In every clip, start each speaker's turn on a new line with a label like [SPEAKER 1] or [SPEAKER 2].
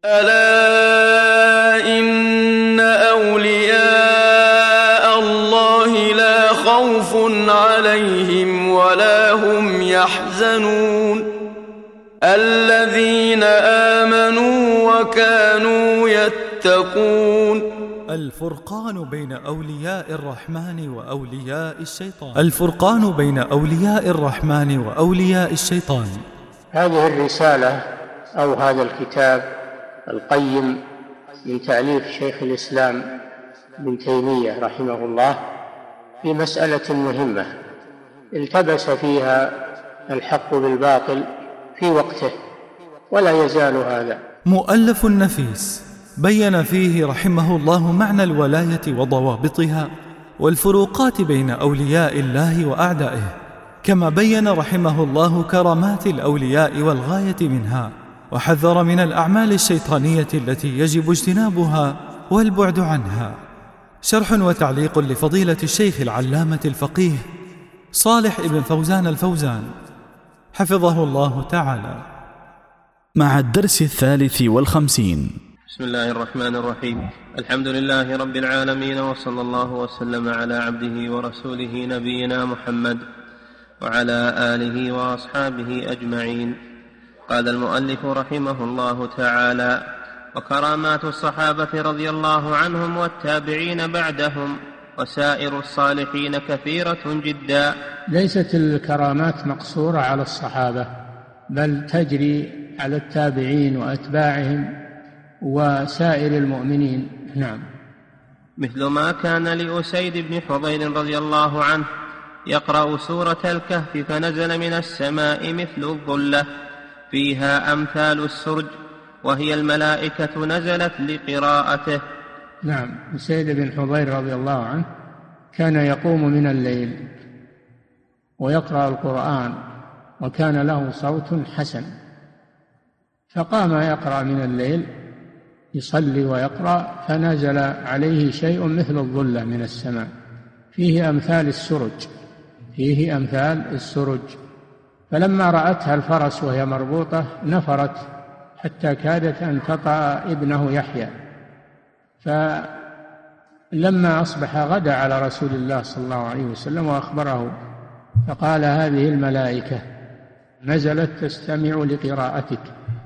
[SPEAKER 1] ألا إن أولياء الله لا خوف عليهم ولا هم يحزنون الذين آمنوا وكانوا يتقون.
[SPEAKER 2] الفرقان بين أولياء الرحمن وأولياء الشيطان. الفرقان بين أولياء الرحمن وأولياء الشيطان.
[SPEAKER 3] هذه الرسالة أو هذا الكتاب القيم من تأليف شيخ الإسلام ابن تيمية رحمه الله في مسألة مهمة التبس فيها الحق بالباطل في وقته ولا يزال هذا.
[SPEAKER 2] مؤلف نفيس بين فيه رحمه الله معنى الولاية وضوابطها والفروقات بين أولياء الله وأعدائه، كما بين رحمه الله كرامات الأولياء والغاية منها، وحذر من الأعمال الشيطانية التي يجب اجتنابها والبعد عنها. شرح وتعليق لفضيلة الشيخ العلامة الفقيه صالح ابن فوزان الفوزان حفظه الله تعالى، مع الدرس 53.
[SPEAKER 4] بسم الله الرحمن الرحيم. الحمد لله رب العالمين، وصلى الله وسلم على عبده ورسوله نبينا محمد وعلى آله وأصحابه أجمعين. قال المؤلف رحمه الله تعالى: وكرامات الصحابة رضي الله عنهم والتابعين بعدهم وسائر الصالحين كثيرة جدا.
[SPEAKER 3] ليست الكرامات مقصورة على الصحابة، بل تجري على التابعين وأتباعهم وسائر المؤمنين. نعم.
[SPEAKER 4] مثل ما كان لأسيد بن حضير رضي الله عنه يقرأ سورة الكهف فنزل من السماء مثل الظلة فيها أمثال السرج، وهي الملائكة نزلت لقراءته.
[SPEAKER 3] نعم. أسيد بن حضير رضي الله عنه كان يقوم من الليل ويقرأ القرآن، وكان له صوت حسن، فقام يقرأ من الليل يصلي ويقرأ، فنزل عليه شيء مثل الظلة من السماء فيه أمثال السرج، فلما رأتها الفرس وهي مربوطة نفرت حتى كادت أن تطأ ابنه يحيى. فلما أصبح غدا على رسول الله صلى الله عليه وسلم وأخبره، فقال: هذه الملائكة نزلت تستمع لقراءتك،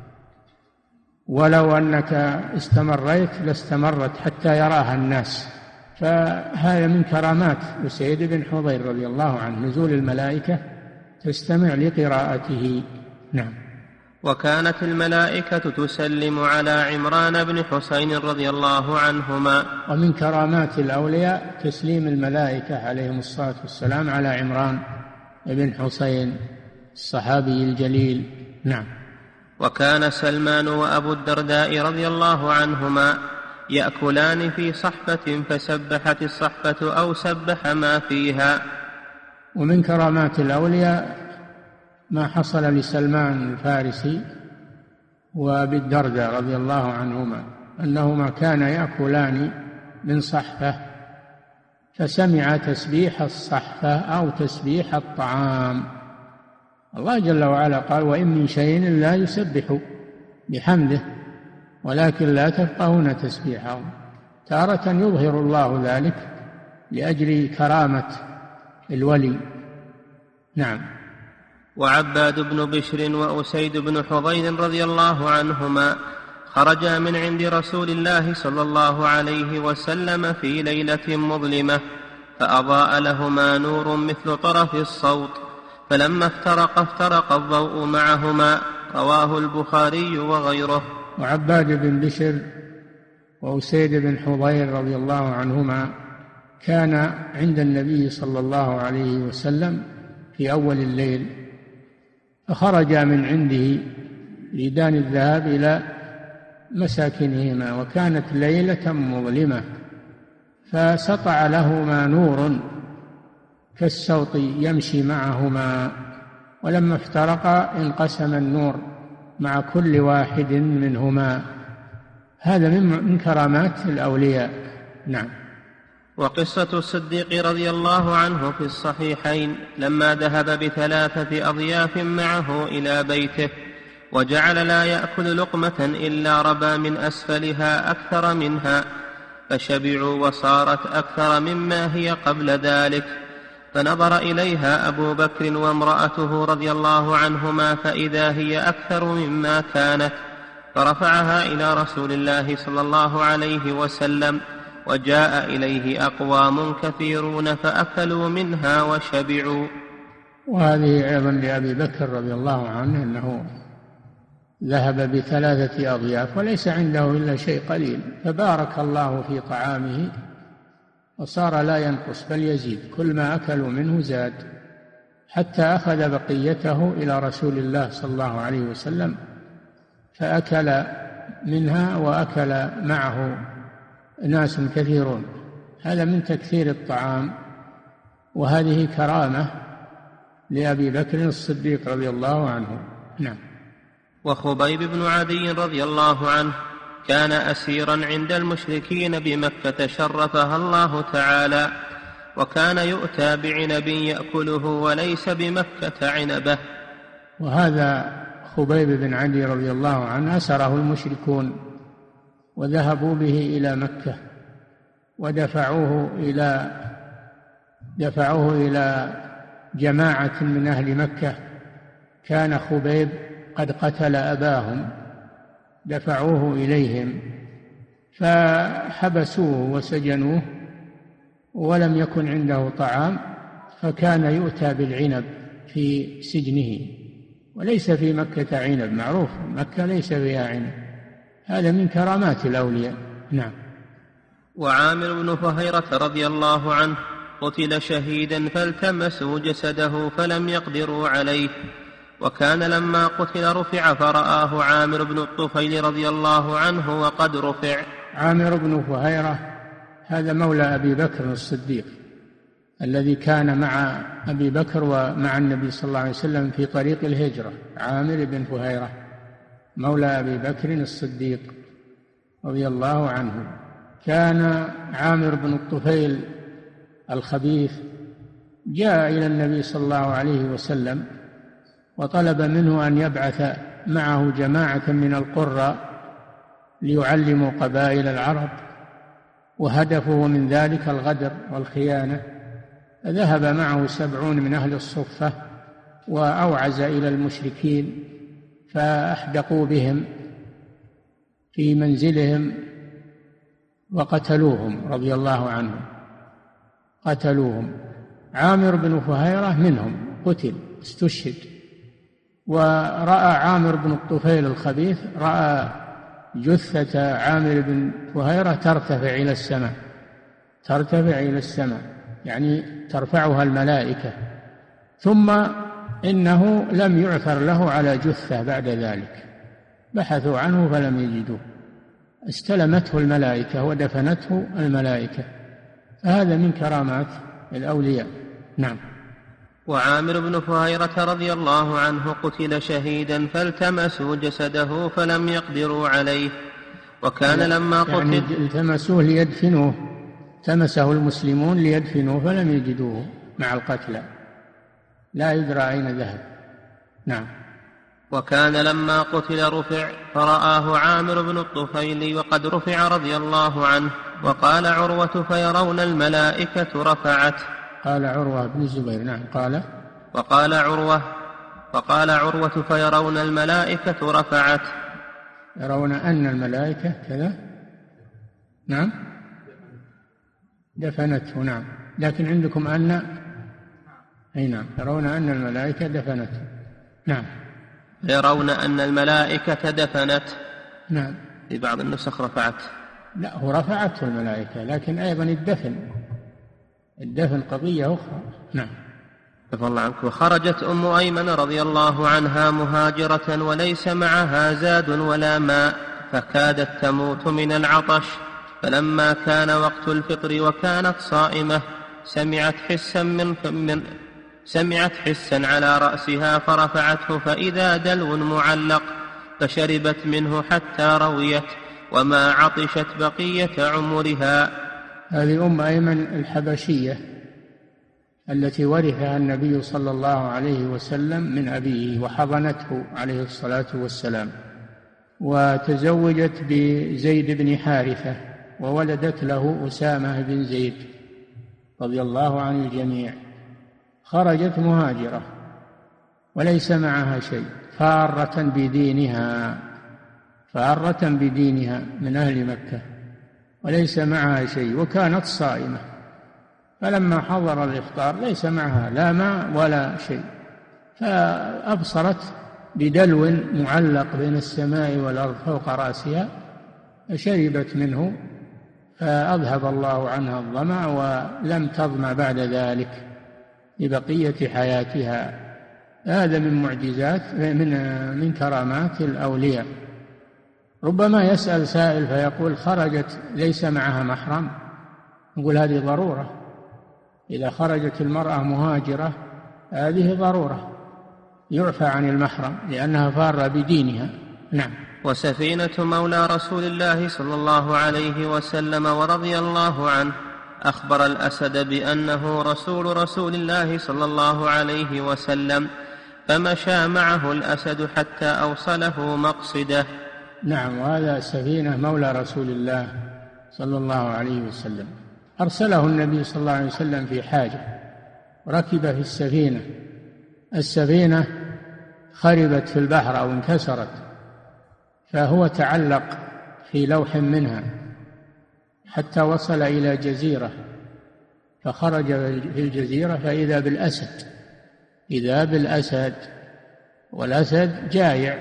[SPEAKER 3] ولو أنك استمريت لاستمرت حتى يراها الناس. فهذا من كرامات أسيد بن حضير رضي الله عنه، نزول الملائكة تستمع لقراءته. نعم.
[SPEAKER 4] وكانت الملائكة تسلم على عمران بن حسين رضي الله عنهما.
[SPEAKER 3] ومن كرامات الأولياء تسليم الملائكة عليهم الصلاة والسلام على عمران بن حسين الصحابي الجليل. نعم.
[SPEAKER 4] وكان سلمان وأبو الدرداء رضي الله عنهما يأكلان في صحفة فسبحت الصحفة أو سبح ما فيها.
[SPEAKER 3] ومن كرامات الأولياء ما حصل لسلمان الفارسي وأبي الدرداء رضي الله عنهما، أنهما كانا يأكلان من صحفة فسمع تسبيح الصحفة أو تسبيح الطعام. الله جل وعلا قال: وإن من شيء لا يسبح بحمده ولكن لا تفقهون تسبيحهم. تارة يظهر الله ذلك لأجل كرامة الولي. نعم.
[SPEAKER 4] وعباد بن بشر وأسيد بن حضير رضي الله عنهما خرجا من عند رسول الله صلى الله عليه وسلم في ليلة مظلمة، فأضاء لهما نور مثل طرف الصوت، فلما افترق الضوء معهما. رواه البخاري وغيره.
[SPEAKER 3] وعباد بن بشر وأسيد بن حضير رضي الله عنهما كان عند النبي صلى الله عليه وسلم في أول الليل، فخرجا من عنده يريدان الذهاب إلى مساكنهما، وكانت ليلة مظلمة، فسطع لهما نور كالصوت يمشي معهما، ولما افترقا انقسم النور مع كل واحد منهما. هذا من كرامات الأولياء. نعم.
[SPEAKER 4] وقصة الصديق رضي الله عنه في الصحيحين لما ذهب ب3 أضياف معه إلى بيته، وجعل لا يأكل لقمة إلا ربى من أسفلها أكثر منها، فشبعوا وصارت أكثر مما هي قبل ذلك. فنظر إليها أبو بكر وامرأته رضي الله عنهما فإذا هي أكثر مما كانت، فرفعها إلى رسول الله صلى الله عليه وسلم، وجاء إليه أقوام كثيرون فأكلوا منها وشبعوا.
[SPEAKER 3] وهذه أيضا لأبي بكر رضي الله عنه أنه ذهب ب3 أضياف وليس عنده إلا شيء قليل، فبارك الله في طعامه وصار لا ينقص بل يزيد، كل ما أكلوا منه زاد، حتى أخذ بقيته إلى رسول الله صلى الله عليه وسلم فأكل منها وأكل معه ناس كثيرون. هذا من تكثير الطعام، وهذه كرامة لأبي بكر الصديق رضي الله عنه. نعم.
[SPEAKER 4] وخبيب بن عدي رضي الله عنه كان أسيرا عند المشركين بمكة شرفها الله تعالى، وكان يؤتى بعنب يأكله وليس بمكة عنبه.
[SPEAKER 3] وهذا خبيب بن عدي رضي الله عنه أسره المشركون وذهبوا به إلى مكة ودفعوه إلى جماعة من أهل مكة. كان خبيب قد قتل أباهم، دفعوه إليهم فحبسوه وسجنوه ولم يكن عنده طعام، فكان يؤتى بالعنب في سجنه، وليس في مكة عنب، معروف مكة ليس فيها عنب. هذا من كرامات الأولياء. نعم.
[SPEAKER 4] وعامر بن فهيرة رضي الله عنه قتل شهيدا فالتمسوا جسده فلم يقدروا عليه، وكان لما قتل رفع فرآه عامر بن الطفيل رضي الله عنه وقد رفع.
[SPEAKER 3] عامر بن فهيرة هذا مولى أبي بكر الصديق الذي كان مع أبي بكر ومع النبي صلى الله عليه وسلم في طريق الهجرة. عامر بن فهيرة مولى أبي بكر الصديق رضي الله عنه. كان عامر بن الطفيل الخبيث جاء إلى النبي صلى الله عليه وسلم وطلب منه أن يبعث معه جماعة من القراء ليعلموا قبائل العرب، وهدفه من ذلك الغدر والخيانة. ذهب معه 70 من أهل الصفة وأوعز إلى المشركين فأحدقوا بهم في منزلهم وقتلوهم رضي الله عنهم، قتلوهم. عامر بن فهيرة منهم قتل استشهد. ورأى عامر بن الطفيل الخبيث رأى جثة عامر بن فهيرة ترتفع إلى السماء، ترتفع إلى السماء يعني ترفعها الملائكة، ثم إنه لم يعثر له على جثة بعد ذلك، بحثوا عنه فلم يجدوه، استلمته الملائكة ودفنته الملائكة. هذا من كرامات الأولياء. نعم.
[SPEAKER 4] وعامر بن فهيرة رضي الله عنه قتل شهيدا فالتمسوا جسده فلم يقدروا عليه، وكان لما قتل
[SPEAKER 3] يعني التمسوه ليدفنوه، تمسه المسلمون ليدفنوه فلم يجدوه مع القتلى، لا يدرى أين ذهب. نعم.
[SPEAKER 4] وكان لما قتل رفع فرآه عامر بن الطفيل وقد رفع رضي الله عنه، وقال عروة فيرون الملائكة رفعت.
[SPEAKER 3] قال عروة بن الزبير. نعم.
[SPEAKER 4] وقال عروة فيرون الملائكة رفعت.
[SPEAKER 3] يرون أن الملائكة كذا. نعم. دفنته. نعم. لكن عندكم أن. أي نعم. يرون أن الملائكة دفنته. نعم.
[SPEAKER 4] يرون أن الملائكة دفنت.
[SPEAKER 3] نعم.
[SPEAKER 4] في بعض النسخ رفعت.
[SPEAKER 3] لا، هو رفعته الملائكة، لكن أيضا الدفن قضية أخرى. نعم.
[SPEAKER 4] رضي الله عنك. وخرجت أم أيمن رضي الله عنها مهاجرة وليس معها زاد ولا ماء، فكادت تموت من العطش، فلما كان وقت الفطر وكانت صائمة سمعت حسا على رأسها فرفعته فإذا دلو معلق، فشربت منه حتى رويت وما عطشت بقية عمرها.
[SPEAKER 3] هذه أم أيمن الحبشية التي ورثها النبي صلى الله عليه وسلم من أبيه وحضنته عليه الصلاة والسلام، وتزوجت بزيد بن حارثة وولدت له أسامة بن زيد رضي الله عن الجميع. خرجت مهاجرة وليس معها شيء، فارة بدينها من أهل مكة وليس معها شيء، وكانت صائمة. فلما حضر الإفطار ليس معها لا ماء ولا شيء، فأبصرت بدلو معلق بين السماء والأرض فوق رأسها فشربت منه، فأذهب الله عنها الظمأ ولم تظمأ بعد ذلك لبقية حياتها. هذا من معجزات من كرامات الأولياء. ربما يسأل سائل فيقول خرجت ليس معها محرم، نقول هذه ضرورة، إذا خرجت المرأة مهاجرة هذه ضرورة يعفى عن المحرم لأنها فارة بدينها. نعم.
[SPEAKER 4] وسفينة مولى رسول الله صلى الله عليه وسلم ورضي الله عنه أخبر الأسد بأنه رسول الله صلى الله عليه وسلم، فمشى معه الأسد حتى أوصله مقصده.
[SPEAKER 3] نعم. وهذا سفينة مولى رسول الله صلى الله عليه وسلم، أرسله النبي صلى الله عليه وسلم في حاجة ركب في السفينة خربت في البحر أو انكسرت، فهو تعلق في لوح منها حتى وصل إلى جزيرة، فخرج في الجزيرة فإذا بالأسد، والأسد جائع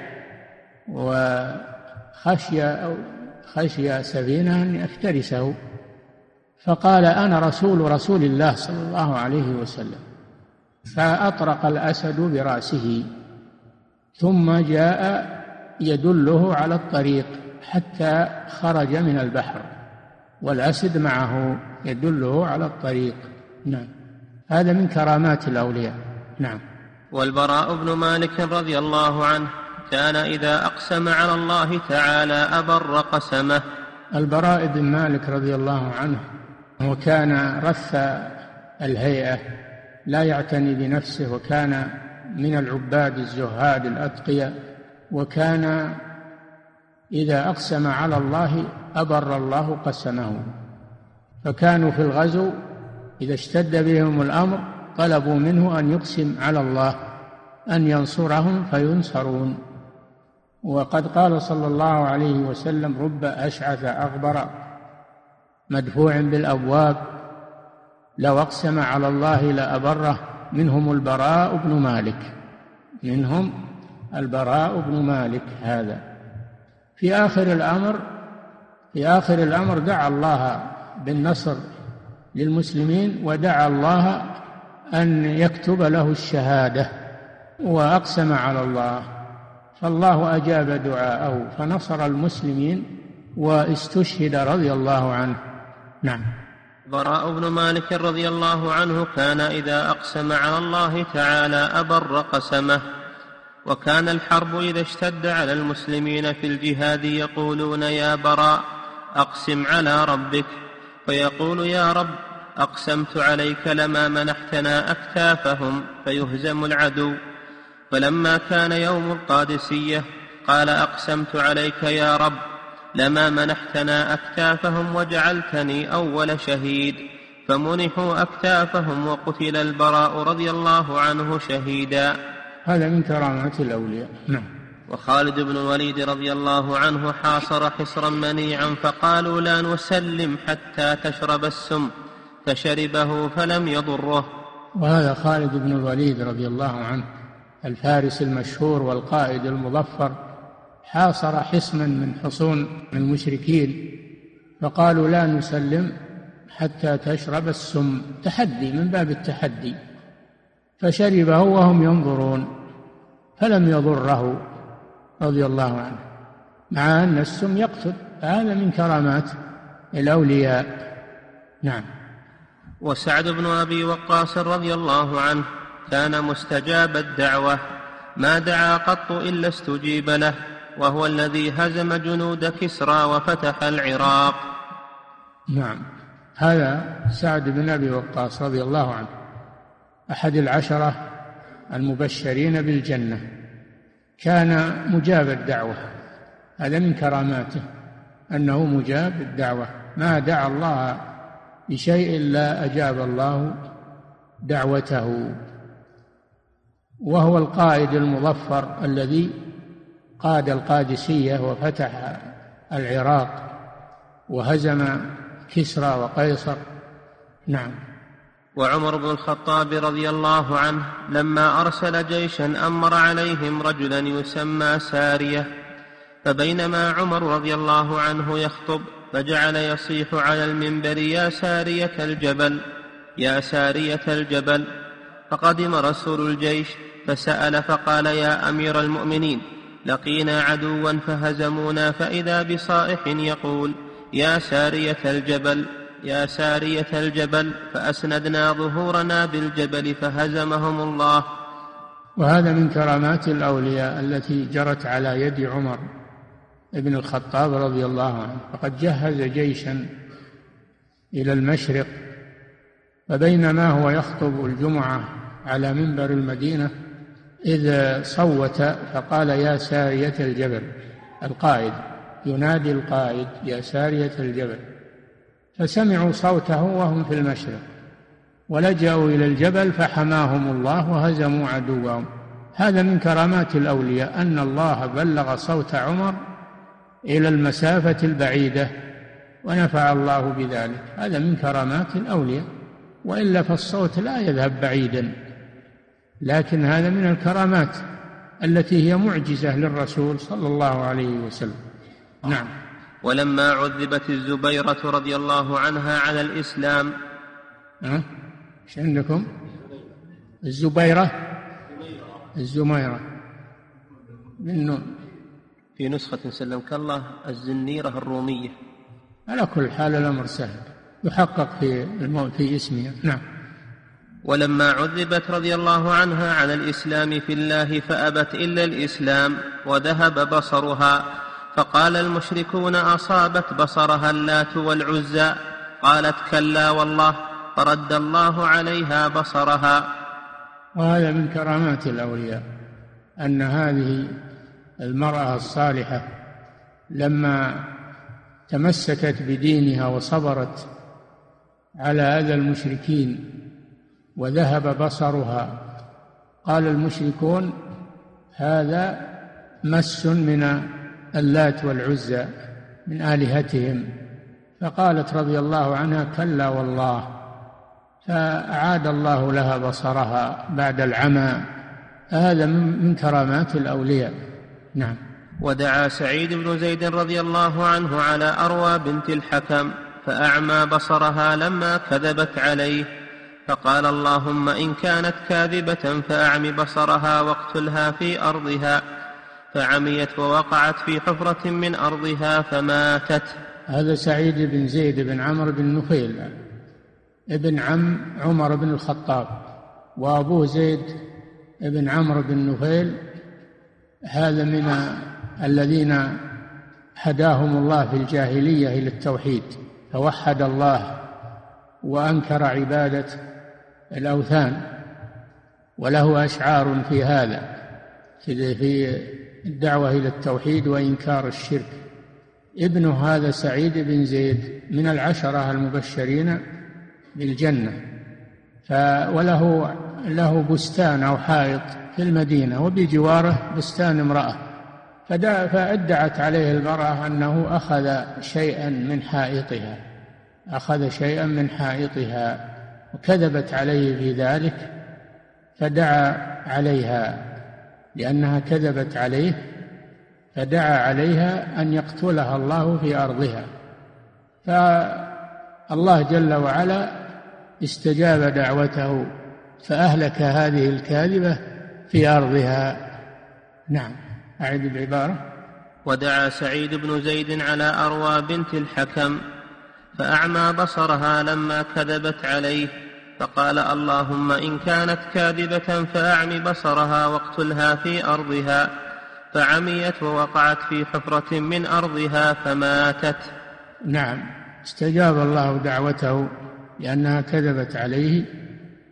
[SPEAKER 3] وخشي سفينة أن يفترسه، فقال أنا رسول الله صلى الله عليه وسلم، فأطرق الأسد برأسه ثم جاء يدله على الطريق حتى خرج من البحر والأسد معه يدله على الطريق. نعم. هذا من كرامات الأولياء. نعم.
[SPEAKER 4] والبراء بن مالك رضي الله عنه كان إذا أقسم على الله تعالى أبر قسمه.
[SPEAKER 3] البراء بن مالك رضي الله عنه وكان رث الهيئة لا يعتني بنفسه، وكان من العباد الزهاد الأتقياء، وكان إذا أقسم على الله أبر الله قسمه. فكانوا في الغزو إذا اشتد بهم الأمر طلبوا منه أن يقسم على الله أن ينصرهم فينصرون. وقد قال صلى الله عليه وسلم رب أشعث أغبر مدفوع بالأبواب لو أقسم على الله لأبره، منهم البراء بن مالك هذا. في آخر الأمر دعا الله بالنصر للمسلمين، ودعا الله أن يكتب له الشهادة، وأقسم على الله، فالله أجاب دعاءه فنصر المسلمين واستشهد رضي الله عنه. نعم.
[SPEAKER 4] براء بن مالك رضي الله عنه كان إذا أقسم على الله تعالى أبر قسمه. وكان الحرب إذا اشتد على المسلمين في الجهاد يقولون يا براء أقسم على ربك، فيقول يا رب أقسمت عليك لما منحتنا أكتافهم فيهزم العدو. فلما كان يوم القادسية قال أقسمت عليك يا رب لما منحتنا أكتافهم وجعلتني أول شهيد، فمنحوا أكتافهم وقتل البراء رضي الله عنه شهيدا.
[SPEAKER 3] هذا من كرامات الأولياء. نعم.
[SPEAKER 4] وخالد بن الوليد رضي الله عنه حاصر حصرا منيعا فقالوا لا نسلم حتى تشرب السم، فشربه فلم يضره.
[SPEAKER 3] وهذا خالد بن الوليد رضي الله عنه الفارس المشهور والقائد المظفر، حاصر حصنا من حصون المشركين فقالوا لا نسلم حتى تشرب السم، تحدي من باب التحدي، فشربه وهم ينظرون فلم يضره رضي الله عنه، مع أن السم يقتل. هذا من كرامات الأولياء. نعم.
[SPEAKER 4] وسعد بن أبي وقاص رضي الله عنه كان مستجاب الدعوة، ما دعا قط إلا استجيب له، وهو الذي هزم جنود كسرى وفتح العراق.
[SPEAKER 3] نعم. هذا سعد بن أبي وقاص رضي الله عنه أحد العشرة المبشرين بالجنة، كان مجاب الدعوة. هذا من كراماته أنه مجاب الدعوة، ما دعا الله بشيء إلا أجاب الله دعوته. وهو القائد المظفر الذي قاد القادسية وفتح العراق وهزم كسرى وقيصر. نعم.
[SPEAKER 4] وعمر بن الخطاب رضي الله عنه لما أرسل جيشا أمر عليهم رجلا يسمى سارية، فبينما عمر رضي الله عنه يخطب فجعل يصيح على المنبر: يا سارية الجبل، يا سارية الجبل. فقدم رسول الجيش فسأل فقال: يا أمير المؤمنين، لقينا عدوا فهزمونا، فإذا بصائح يقول: يا سارية الجبل، يا سارية الجبل، فأسندنا ظهورنا بالجبل فهزمهم الله.
[SPEAKER 3] وهذا من كرامات الأولياء التي جرت على يد عمر ابن الخطاب رضي الله عنه. فقد جهز جيشا إلى المشرق، فبينما هو يخطب الجمعة على منبر المدينة إذ صوت فقال: يا سارية الجبل. القائد ينادي القائد: يا سارية الجبل. فسمعوا صوته وهم في المشرق، ولجأوا إلى الجبل فحماهم الله وهزموا عدوهم. هذا من كرامات الأولياء أن الله بلغ صوت عمر إلى المسافة البعيدة ونفع الله بذلك. هذا من كرامات الأولياء، وإلا فالصوت لا يذهب بعيدا، لكن هذا من الكرامات التي هي معجزة للرسول صلى الله عليه وسلم. نعم.
[SPEAKER 4] ولما عذبت الزبيرة رضي الله عنها على الإسلام.
[SPEAKER 3] ايش عندكم؟ الزبيرة، الزميرة بالنون.
[SPEAKER 4] في نسخة سلمك الله الزنيرة الرومية.
[SPEAKER 3] على كل حال الأمر سهل، يحقق في اسمها. نعم.
[SPEAKER 4] ولما عذبت رضي الله عنها على الإسلام في الله فأبت إلا الإسلام وذهب بصرها، فقال المشركون: أصابت بصرها اللات والعزى. قالت: كلا والله، فرد الله عليها بصرها.
[SPEAKER 3] وهذا من كرامات الأولياء أن هذه المرأة الصالحة لما تمسكت بدينها وصبرت على أذى المشركين وذهب بصرها، قال المشركون: هذا مس من اللات والعزى من آلهتهم. فقالت رضي الله عنها: كلا والله، فأعاد الله لها بصرها بعد العمى. هذا من كرامات الأولياء. نعم.
[SPEAKER 4] ودعا سعيد بن زيد رضي الله عنه على أروى بنت الحكم فأعمى بصرها لما كذبت عليه، فقال: اللهم إن كانت كاذبة فأعم بصرها واقتلها في أرضها، فعميت ووقعت في حفرة من أرضها فماتت.
[SPEAKER 3] هذا سعيد بن زيد بن عمرو بن نفيل ابن عم عمر بن الخطاب، وأبوه زيد بن عمرو بن نفيل. هذا من الذين هداهم الله في الجاهلية إلى التوحيد، فوحد الله وأنكر عبادة الأوثان، وله أشعار في هذا في الدعوة إلى التوحيد وإنكار الشرك. ابنه هذا سعيد بن زيد من العشرة المبشرين بالجنة، وله بستان أو حائط في المدينة وبجواره بستان امرأة، فادعت عليه المرأة أنه أخذ شيئا من حائطها وكذبت عليه في ذلك، فدعا عليها لأنها كذبت عليه، فدعا عليها أن يقتلها الله في أرضها، فالله جل وعلا استجاب دعوته فأهلك هذه الكاذبة في أرضها. نعم. أعيد العبارة.
[SPEAKER 4] ودعا سعيد بن زيد على أروى بنت الحكم فأعمى بصرها لما كذبت عليه، فقال: اللهم إن كانت كاذبة فأعم بصرها واقتلها في أرضها، فعميت ووقعت في حفرة من أرضها فماتت.
[SPEAKER 3] نعم. استجاب الله دعوته لأنها كذبت عليه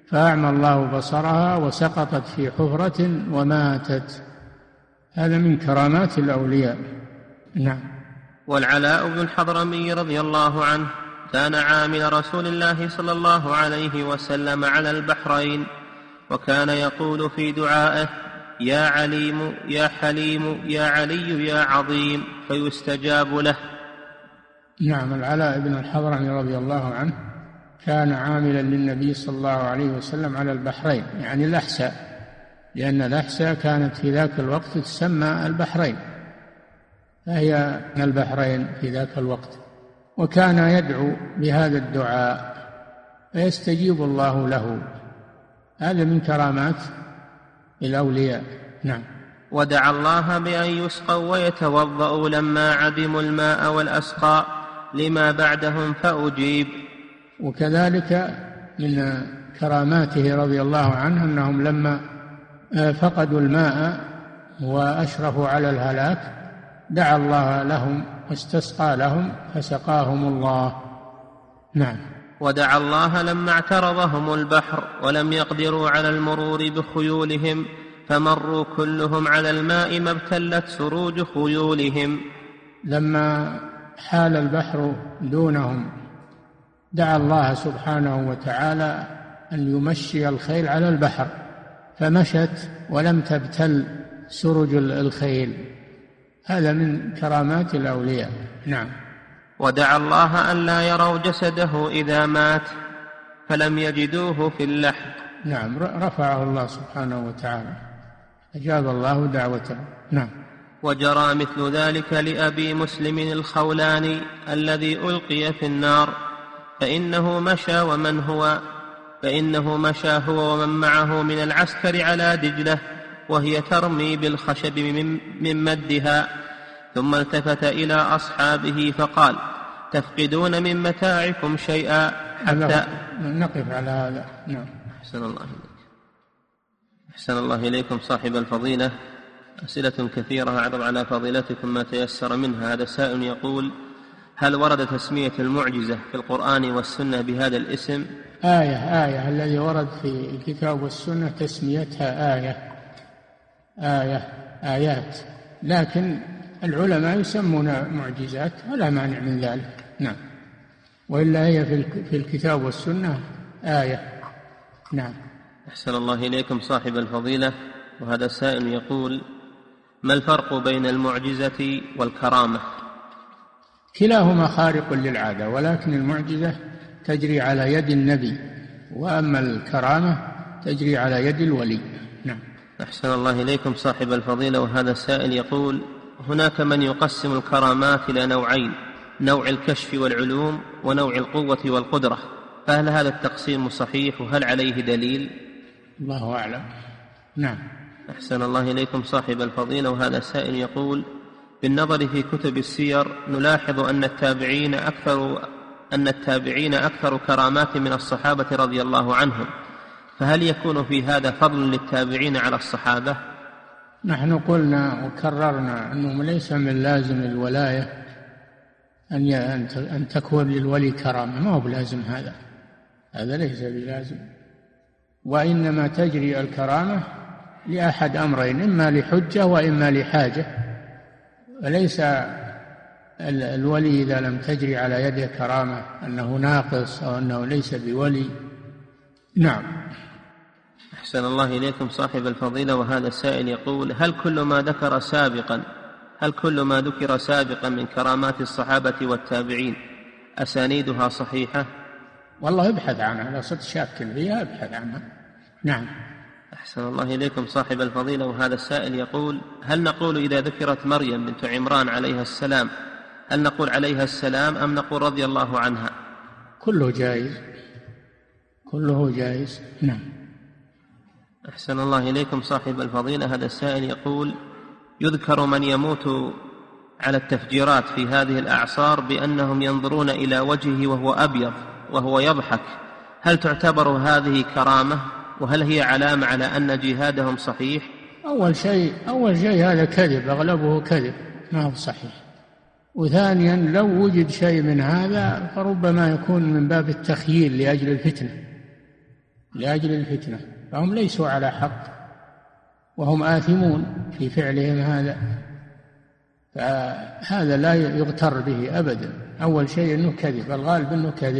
[SPEAKER 3] فأعمى الله بصرها وسقطت في حفرة وماتت. هذا من كرامات الأولياء. نعم.
[SPEAKER 4] والعلاء بن الحضرمي رضي الله عنه كان عامل رسول الله صلى الله عليه وسلم على البحرين، وكان يقول في دعائه: يا عليم يا حليم يا علي يا عظيم، فيستجاب له.
[SPEAKER 3] نعم. العلاء بن الحضرمي رضي الله عنه كان عاملا للنبي صلى الله عليه وسلم على البحرين، يعني الأحساء، لأن الأحساء كانت في ذاك الوقت تسمى البحرين، فهي البحرين في ذاك الوقت. وكان يدعو بهذا الدعاء فيستجيب الله له. هذا من كرامات الأولياء. نعم.
[SPEAKER 4] ودعا الله بأن يسقوا ويتوضأوا لما عدموا الماء والأسقاء لما بعدهم فأجيب.
[SPEAKER 3] وكذلك من كراماته رضي الله عنه أنهم لما فقدوا الماء وأشرفوا على الهلاك دعا الله لهم واستسقى لهم فسقاهم الله. نعم.
[SPEAKER 4] ودعا الله لما اعترضهم البحر ولم يقدروا على المرور بخيولهم فمروا كلهم على الماء ما ابتلت سروج خيولهم.
[SPEAKER 3] لما حال البحر دونهم دعا الله سبحانه وتعالى أن يمشي الخيل على البحر فمشت ولم تبتل سرج الخيل. هذا من كرامات الأولياء. نعم.
[SPEAKER 4] ودعا الله أن لا يروا جسده إذا مات فلم يجدوه في اللحد.
[SPEAKER 3] نعم. رفعه الله سبحانه وتعالى، أجاب الله دعوته. نعم.
[SPEAKER 4] وجرى مثل ذلك لأبي مسلم الخولاني الذي ألقي في النار، فإنه مشى هو ومن معه من العسكر على دجلة وهي ترمي بالخشب من مدها، ثم التفت إلى أصحابه فقال: تفقدون من متاعكم شيئا حتى
[SPEAKER 3] نقف على هذا. نعم.
[SPEAKER 4] أحسن الله إليكم صاحب الفضيلة. أسئلة كثيرة أعرض على فضيلتكم ما تيسر منها. هذا سائل يقول: هل ورد تسمية المعجزة في القرآن والسنة بهذا الاسم؟
[SPEAKER 3] آية الذي ورد في الكتاب والسنة تسميتها آيات، لكن العلماء يسمون معجزات ولا مانع من ذلك. نعم. وإلا هي في الكتاب والسنة آية. نعم.
[SPEAKER 4] أحسن الله إليكم صاحب الفضيلة. وهذا سائل يقول: ما الفرق بين المعجزة والكرامة؟
[SPEAKER 3] كلاهما خارق للعادة، ولكن المعجزة تجري على يد النبي، وأما الكرامة تجري على يد الولي. نعم.
[SPEAKER 4] أحسن الله إليكم صاحب الفضيلة. وهذا السائل يقول: هناك من يقسم الكرامات إلى نوعين: نوع الكشف والعلوم ونوع القوة والقدرة، فهل هذا التقسيم صحيح وهل عليه دليل؟
[SPEAKER 3] الله أعلم. نعم.
[SPEAKER 4] أحسن الله إليكم صاحب الفضيلة. وهذا السائل يقول: بالنظر في كتب السير نلاحظ أن التابعين أكثر كرامات من الصحابة رضي الله عنهم، فهل يكون في هذا فضل للتابعين على الصحابة؟
[SPEAKER 3] نحن قلنا وكررنا أنه ليس من لازم الولاية أن تكون للولي كرامة، ما هو بلازم هذا ليس بلازم، وإنما تجري الكرامة لأحد أمرين: إما لحجة وإما لحاجة، وليس الولي إذا لم تجري على يده كرامة أنه ناقص أو أنه ليس بولي. نعم.
[SPEAKER 4] أحسن الله إليكم صاحب الفضيلة. وهذا السائل يقول: هل كل ما ذكر سابقا من كرامات الصحابة والتابعين أسانيدها صحيحة؟
[SPEAKER 3] والله ابحث عنها، لو صرت شاك فيها ابحث عنها. نعم.
[SPEAKER 4] أحسن الله إليكم صاحب الفضيلة. وهذا السائل يقول: هل نقول إذا ذكرت مريم بنت عمران عليها السلام هل نقول عليها السلام أم نقول رضي الله عنها؟
[SPEAKER 3] كله جائز. نعم.
[SPEAKER 4] أحسن الله إليكم صاحب الفضيلة. هذا السائل يقول: يذكر من يموت على التفجيرات في هذه الأعصار بأنهم ينظرون إلى وجهه وهو أبيض وهو يضحك، هل تعتبر هذه كرامة؟ وهل هي علامة على أن جهادهم صحيح؟
[SPEAKER 3] أول شيء هذا كذب، أغلبه كذب ما هو صحيح. وثانيا لو وجد شيء من هذا فربما يكون من باب التخييل لأجل الفتنة، لأجل الفتنة، فهم ليسوا على حق وهم آثمون في فعلهم هذا، فهذا لا يغتر به أبدا. أول شيء أنه كذب، الغالب أنه كذب،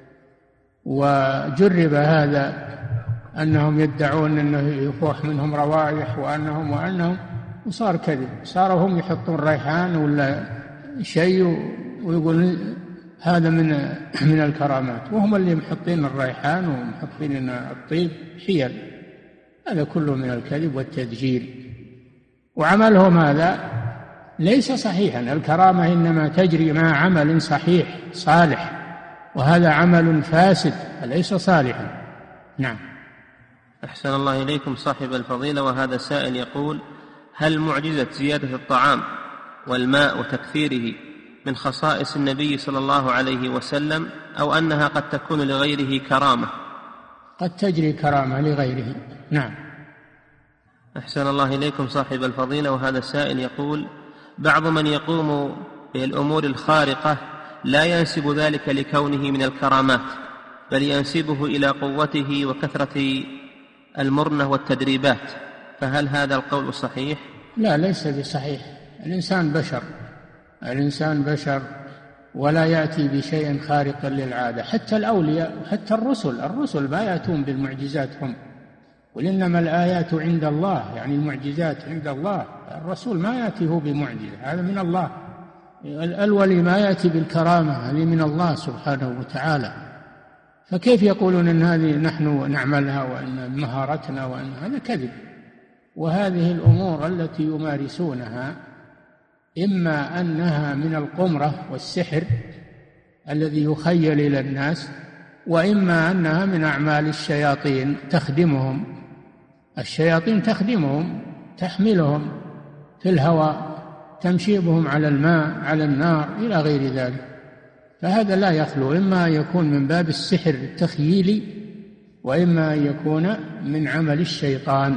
[SPEAKER 3] وجرب هذا أنهم يدعون أنه يفوح منهم روائح وأنهم وصار كذب، صاروا هم يحطون ريحان ولا شيء ويقول هذا من الكرامات، وهم اللي محطين الريحان ومحطين الطيب حيل. هذا كله من الكذب والتدجيل، وعملهم هذا ليس صحيحا. الكرامة إنما تجري مع عمل صحيح صالح، وهذا عمل فاسد ليس صالحا. نعم.
[SPEAKER 4] أحسن الله إليكم صاحب الفضيلة، وهذا سائل يقول: هل معجزة زيادة الطعام والماء وتكثيره من خصائص النبي صلى الله عليه وسلم، أو أنها قد تكون لغيره كرامة؟
[SPEAKER 3] قد تجري كرامة لغيره. نعم.
[SPEAKER 4] أحسن الله إليكم صاحب الفضيلة، وهذا سائل يقول: بعض من يقوم بالأمور الخارقة لا ينسب ذلك لكونه من الكرامات، بل ينسبه إلى قوته وكثرة المرنة والتدريبات، فهل هذا القول صحيح؟
[SPEAKER 3] لا، ليس بصحيح. الإنسان بشر ولا يأتي بشيء خارق للعادة. حتى الأولياء وحتى الرسل ما يأتون بالمعجزات هم، وإنما الآيات عند الله، يعني المعجزات عند الله. الرسول ما يأتي هو بمعجزة، هذا من الله. الولي ما يأتي بالكرامة، هذه من الله سبحانه وتعالى. فكيف يقولون أن هذه نحن نعملها وأن مهارتنا وأن هذا كذب. وهذه الأمور التي يمارسونها إما أنها من القمرة والسحر الذي يخيل إلى الناس، وإما أنها من أعمال الشياطين تخدمهم. الشياطين تخدمهم، تحملهم في الهواء، تمشي بهم على الماء على النار إلى غير ذلك. فهذا لا يخلو، إما يكون من باب السحر التخييلي، وإما يكون من عمل الشيطان.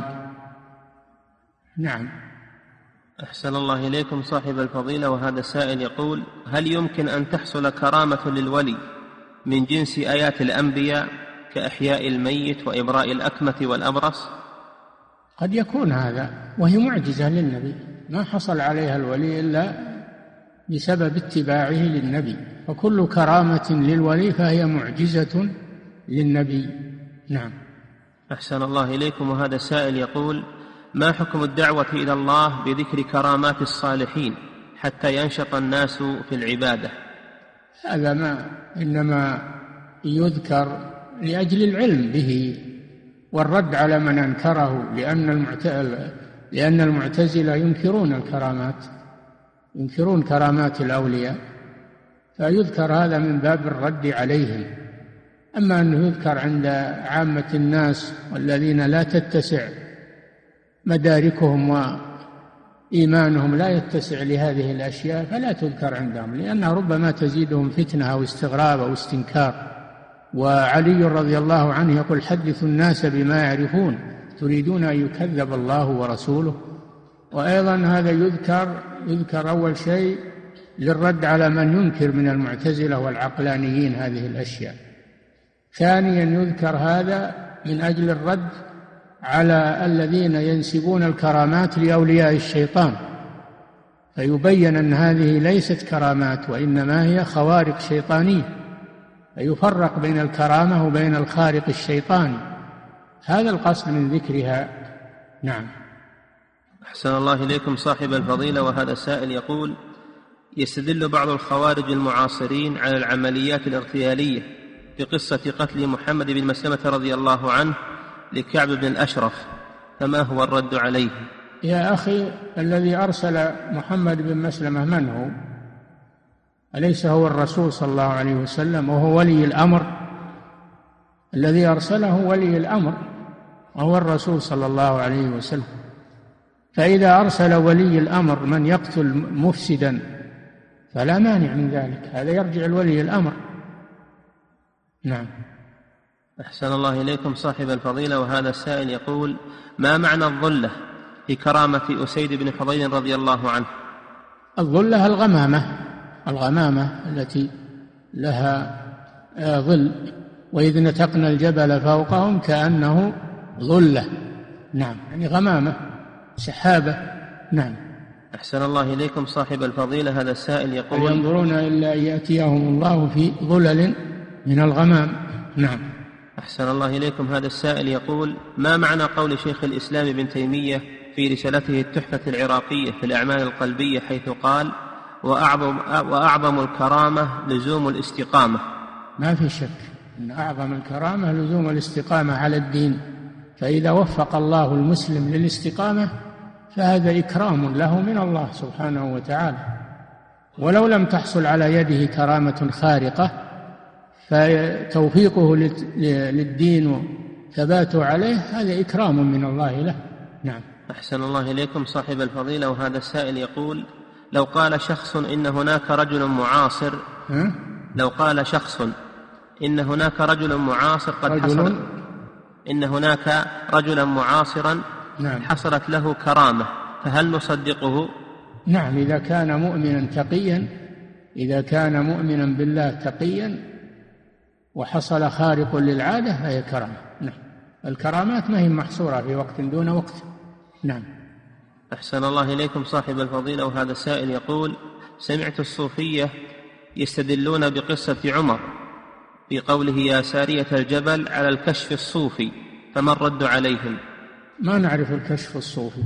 [SPEAKER 3] نعم.
[SPEAKER 4] أحسن الله إليكم صاحب الفضيلة، وهذا سائل يقول: هل يمكن أن تحصل كرامة للولي من جنس آيات الأنبياء كإحياء الميت وإبراء الأكمة والأبرص؟
[SPEAKER 3] قد يكون هذا، وهي معجزة للنبي، ما حصل عليها الولي إلا بسبب اتباعه للنبي، وكل كرامة للولي فهي معجزة للنبي. نعم.
[SPEAKER 4] أحسن الله إليكم، وهذا سائل يقول: ما حكم الدعوة إلى الله بذكر كرامات الصالحين حتى ينشط الناس في العبادة؟
[SPEAKER 3] هذا ما إنما يذكر لأجل العلم به والرد على من أنكره، لأن المعتزلة ينكرون كرامات الأولياء، فيذكر هذا من باب الرد عليهم. أما أنه يذكر عند عامة الناس والذين لا تتسع مداركهم وإيمانهم لا يتسع لهذه الأشياء فلا تذكر عندهم، لأنها ربما تزيدهم فتنة أو استغراب أو استنكار. وعلي رضي الله عنه يقول: حدثوا الناس بما يعرفون تريدون أن يكذب الله ورسوله. وأيضا هذا يذكر أول شيء للرد على من ينكر من المعتزلة والعقلانيين هذه الأشياء. ثانيا يذكر هذا من أجل الرد على الذين ينسبون الكرامات لأولياء الشيطان، فيبين أن هذه ليست كرامات وإنما هي خوارق شيطانية، فيفرق بين الكرامة وبين الخارق الشيطاني. هذا القصد من ذكرها. نعم.
[SPEAKER 4] أحسن الله إليكم صاحب الفضيلة، وهذا سائل يقول: يستدل بعض الخوارج المعاصرين على العمليات الاغتيالية بقصة قتل محمد بن مسلمة رضي الله عنه لكعب بن الأشرف، فما هو الرد عليه؟
[SPEAKER 3] يا أخي، الذي أرسل محمد بن مسلمة من هو؟ أليس هو الرسول صلى الله عليه وسلم وهو ولي الأمر؟ الذي أرسله ولي الأمر وهو الرسول صلى الله عليه وسلم. فإذا أرسل ولي الأمر من يقتل مفسدا فلا مانع من ذلك، هذا يرجع لولي الأمر. نعم.
[SPEAKER 4] أحسن الله إليكم صاحب الفضيلة، وهذا السائل يقول: ما معنى الظلة في كرامة أسيد بن حضير رضي الله عنه؟
[SPEAKER 3] الظلة الغمامة التي لها ظل، وإذ نتقنا الجبل فوقهم كأنه ظلة. نعم، يعني غمامة، سحابة. نعم.
[SPEAKER 4] أحسن الله إليكم صاحب الفضيلة. هذا السائل يقول:
[SPEAKER 3] ينظرون إلا أن يأتيهم الله في ظلل من الغمام. نعم.
[SPEAKER 4] أحسن الله إليكم. هذا السائل يقول: ما معنى قول شيخ الإسلام ابن تيمية في رسالته التحفة العراقية في الأعمال القلبية حيث قال: وأعظم الكرامة لزوم الاستقامة؟
[SPEAKER 3] ما في شك أن أعظم الكرامة لزوم الاستقامة على الدين، فإذا وفق الله المسلم للاستقامة فهذا إكرام له من الله سبحانه وتعالى. ولو لم تحصل على يده كرامة خارقة فتوفيقه للدين وثباته عليه هذا إكرام من الله له. نعم.
[SPEAKER 4] أحسن الله إليكم صاحب الفضيلة. وهذا السائل يقول: لو قال شخص إن هناك رجل معاصر لو قال شخص إن هناك رجل معاصر قد حصل إن هناك رجلا معاصرا
[SPEAKER 3] نعم.
[SPEAKER 4] حصلت له كرامة، فهل نصدقه؟
[SPEAKER 3] نعم، إذا كان مؤمنا تقيا، إذا كان مؤمنا بالله تقيا وحصل خارق للعادة فهي كرامة. نعم. الكرامات ما هي محصورة في وقت دون وقت. نعم.
[SPEAKER 4] أحسن الله إليكم صاحب الفضيلة. وهذا السائل يقول: سمعت الصوفية يستدلون بقصة عمر في قوله يا سارية الجبل على الكشف الصوفي، فما الرد عليهم؟
[SPEAKER 3] ما نعرف الكشف الصوفي،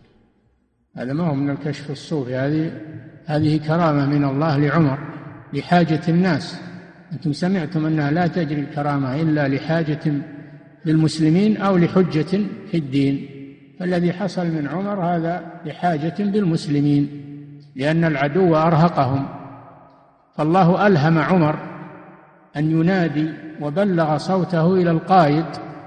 [SPEAKER 3] هذا ما هو من الكشف الصوفي، هذه كرامة من الله لعمر لحاجة الناس. أنتم سمعتم أنها لا تجري الكرامة إلا لحاجة للمسلمين أو لحجة في الدين، فالذي حصل من عمر هذا لحاجة بالمسلمين لأن العدو أرهقهم، فالله ألهم عمر أن ينادي وبلغ صوته إلى القائد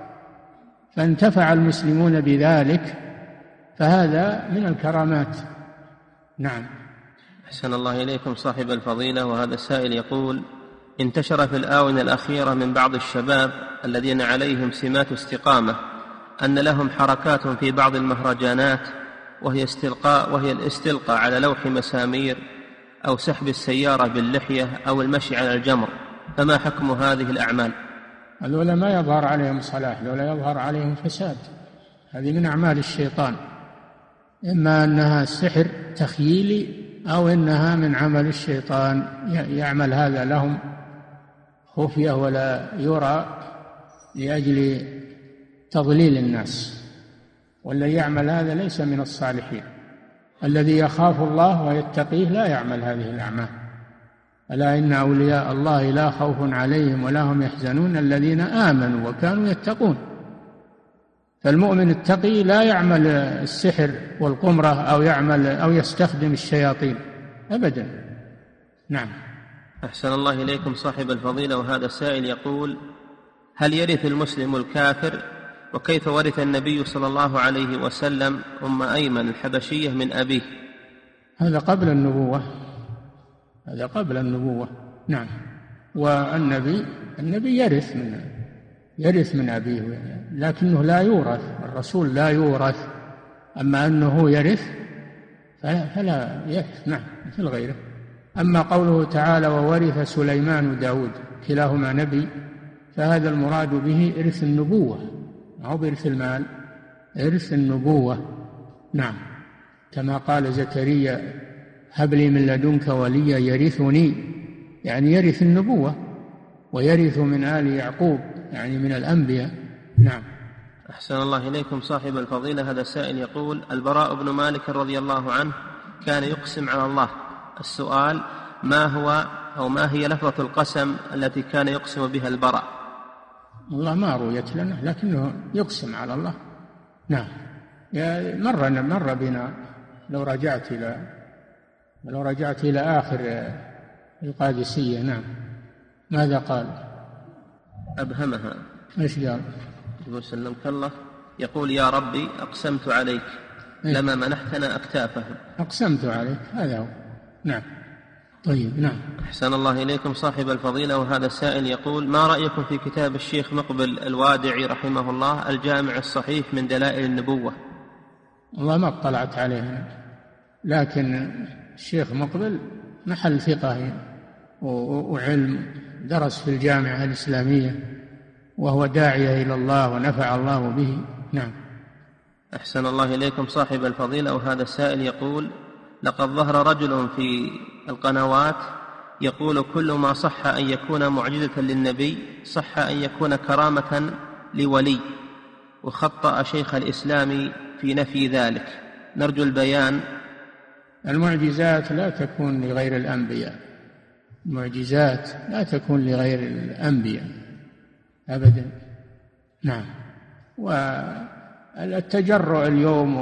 [SPEAKER 3] فانتفع المسلمون بذلك، فهذا من الكرامات. نعم.
[SPEAKER 4] أحسن الله إليكم صاحب الفضيلة. وهذا السائل يقول: انتشر في الآونة الأخيرة من بعض الشباب الذين عليهم سمات استقامة أن لهم حركات في بعض المهرجانات وهي الاستلقاء على لوح مسامير أو سحب السيارة باللحية أو المشي على الجمر، فما حكم هذه الأعمال؟
[SPEAKER 3] هذولا ما يظهر عليهم صلاح، هذولا يظهر عليهم فساد، هذه من أعمال الشيطان، إما أنها سحر تخييلي أو إنها من عمل الشيطان يعمل هذا لهم خفية ولا يرى لأجل تضليل الناس، والذي يعمل هذا ليس من الصالحين. الذي يخاف الله ويتقيه لا يعمل هذه الأعمال. ألا إن أولياء الله لا خوف عليهم ولا هم يحزنون الذين آمنوا وكانوا يتقون. فالمؤمن التقي لا يعمل السحر والقمرة أو يستخدم الشياطين أبدا. نعم.
[SPEAKER 4] أحسن الله إليكم صاحب الفضيلة. وهذا السائل يقول: هل يرث المسلم الكافر؟ وكيف ورث النبي صلى الله عليه وسلم أم أيمن الحبشية من أبيه؟
[SPEAKER 3] هذا قبل النبوة. نعم. والنبي يرث من أبيه، لكنه لا يورث، الرسول لا يورث، أما أنه يرث فلا يرث. نعم، مثل غيره. أما قوله تعالى وورث سليمان داود كلاهما نبي، فهذا المراد به إرث النبوة، أو بإرث المال، إرث النبوة. نعم. كما قال زكريا هب لي من لدنك وليا يرثني، يعني يرث النبوة، ويرث من آل يعقوب يعني من الأنبياء. نعم.
[SPEAKER 4] أحسن الله إليكم صاحب الفضيلة. هذا السائل يقول: البراء بن مالك رضي الله عنه كان يقسم على الله. السؤال: ما هي لفظة القسم التي كان يقسم بها البراء؟
[SPEAKER 3] والله ما رويت لنا، لكنه يقسم على الله. نعم. مر بنا لو رجعت إلى آخر القادسية. نعم. ماذا قال؟
[SPEAKER 4] أبهمها.
[SPEAKER 3] إيش قال؟
[SPEAKER 4] يقول سلمك الله، يقول: يا ربي أقسمت عليك لما منحتنا أكتافهم.
[SPEAKER 3] أقسمت عليك، هذا هو. نعم. طيب. نعم.
[SPEAKER 4] أحسن الله إليكم صاحب الفضيلة. وهذا السائل يقول: ما رأيكم في كتاب الشيخ مقبل الوادعي رحمه الله الجامع الصحيح من دلائل النبوة؟
[SPEAKER 3] والله ما اطلعت عليه، لكن الشيخ مقبل محل ثقة وعلم، درس في الجامعة الإسلامية وهو داعية إلى الله ونفع الله به. نعم.
[SPEAKER 4] أحسن الله إليكم صاحب الفضيلة. وهذا السائل يقول: لقد ظهر رجل في القنوات يقول كل ما صح أن يكون معجزة للنبي صح أن يكون كرامة لولي، وخطأ شيخ الإسلام في نفي ذلك، نرجو البيان.
[SPEAKER 3] المعجزات لا تكون لغير الأنبياء، المعجزات لا تكون لغير الأنبياء أبدا. نعم. والتجرؤ اليوم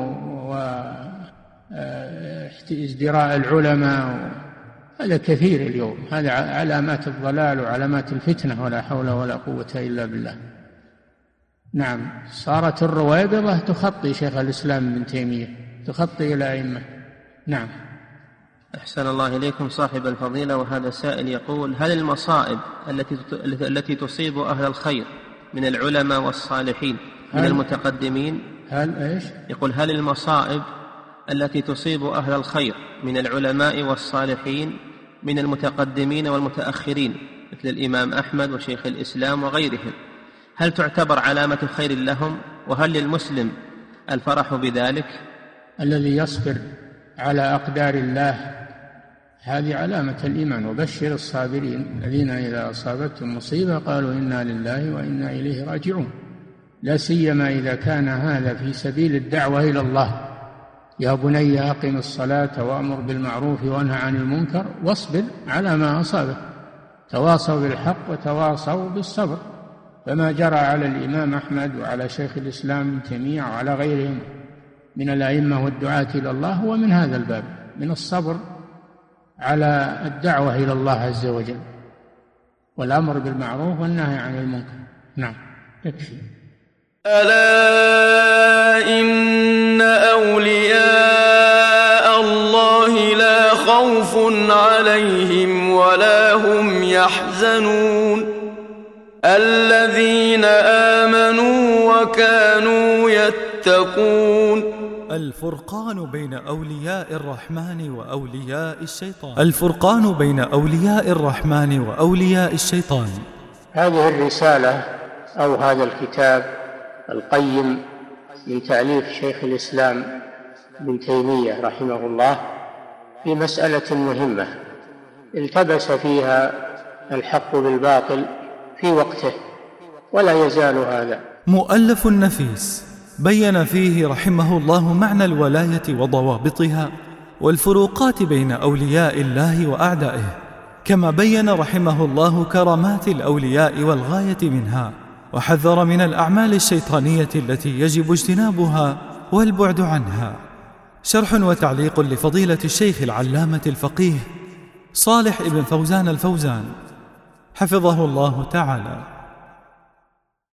[SPEAKER 3] وازدراء العلماء هذا كثير اليوم، هذا علامات الضلال وعلامات الفتنة، ولا حول ولا قوة إلا بالله. نعم. صارت الرويبضة تخطي شيخ الإسلام ابن تيمية، تخطي الأئمة. نعم.
[SPEAKER 4] أحسن الله إليكم صاحب الفضيلة. وهذا سائل يقول: هل المصائب التي تصيب أهل الخير من العلماء والصالحين من المتقدمين، يقول هل المصائب التي تصيب أهل الخير من العلماء والصالحين من المتقدمين والمتأخرين مثل الإمام أحمد وشيخ الإسلام وغيرهم، هل تعتبر علامة خير لهم؟ وهل للمسلم الفرح بذلك؟
[SPEAKER 3] الذي يصبر على أقدار الله هذه علامة الإيمان. وبشر الصابرين الذين إذا أصابتهم مصيبة قالوا إنا لله وإنا إليه راجعون، لا سيما إذا كان هذا في سبيل الدعوة إلى الله. يا بني أقم الصلاة وأمر بالمعروف وانهى عن المنكر واصبر على ما أصابك، تواصوا بالحق وتواصوا بالصبر. فما جرى على الإمام أحمد وعلى شيخ الإسلام ابن تيمية وعلى غيرهم من الأئمة والدعاة إلى الله هو من هذا الباب، من الصبر على الدعوة إلى الله عز وجل والأمر بالمعروف والنهي عن المنكر. نعم. يكفي.
[SPEAKER 1] ألا إن أولياء الله لا خوف عليهم ولا هم يحزنون الذين آمنوا وكانوا يتقون.
[SPEAKER 2] الفرقان بين أولياء الرحمن وأولياء الشيطان. الفرقان بين أولياء الرحمن وأولياء الشيطان.
[SPEAKER 3] هذه الرسالة أو هذا الكتاب القيم من تأليف شيخ الإسلام ابن تيمية رحمه الله في مسألة مهمة التبس فيها الحق بالباطل في وقته ولا يزال هذا.
[SPEAKER 2] مؤلف نفيس بين فيه رحمه الله معنى الولاية وضوابطها والفروقات بين أولياء الله وأعدائه، كما بين رحمه الله كرامات الأولياء والغاية منها، وحذر من الأعمال الشيطانية التي يجب اجتنابها والبعد عنها. شرح وتعليق لفضيلة الشيخ العلامة الفقيه صالح ابن فوزان الفوزان حفظه الله تعالى.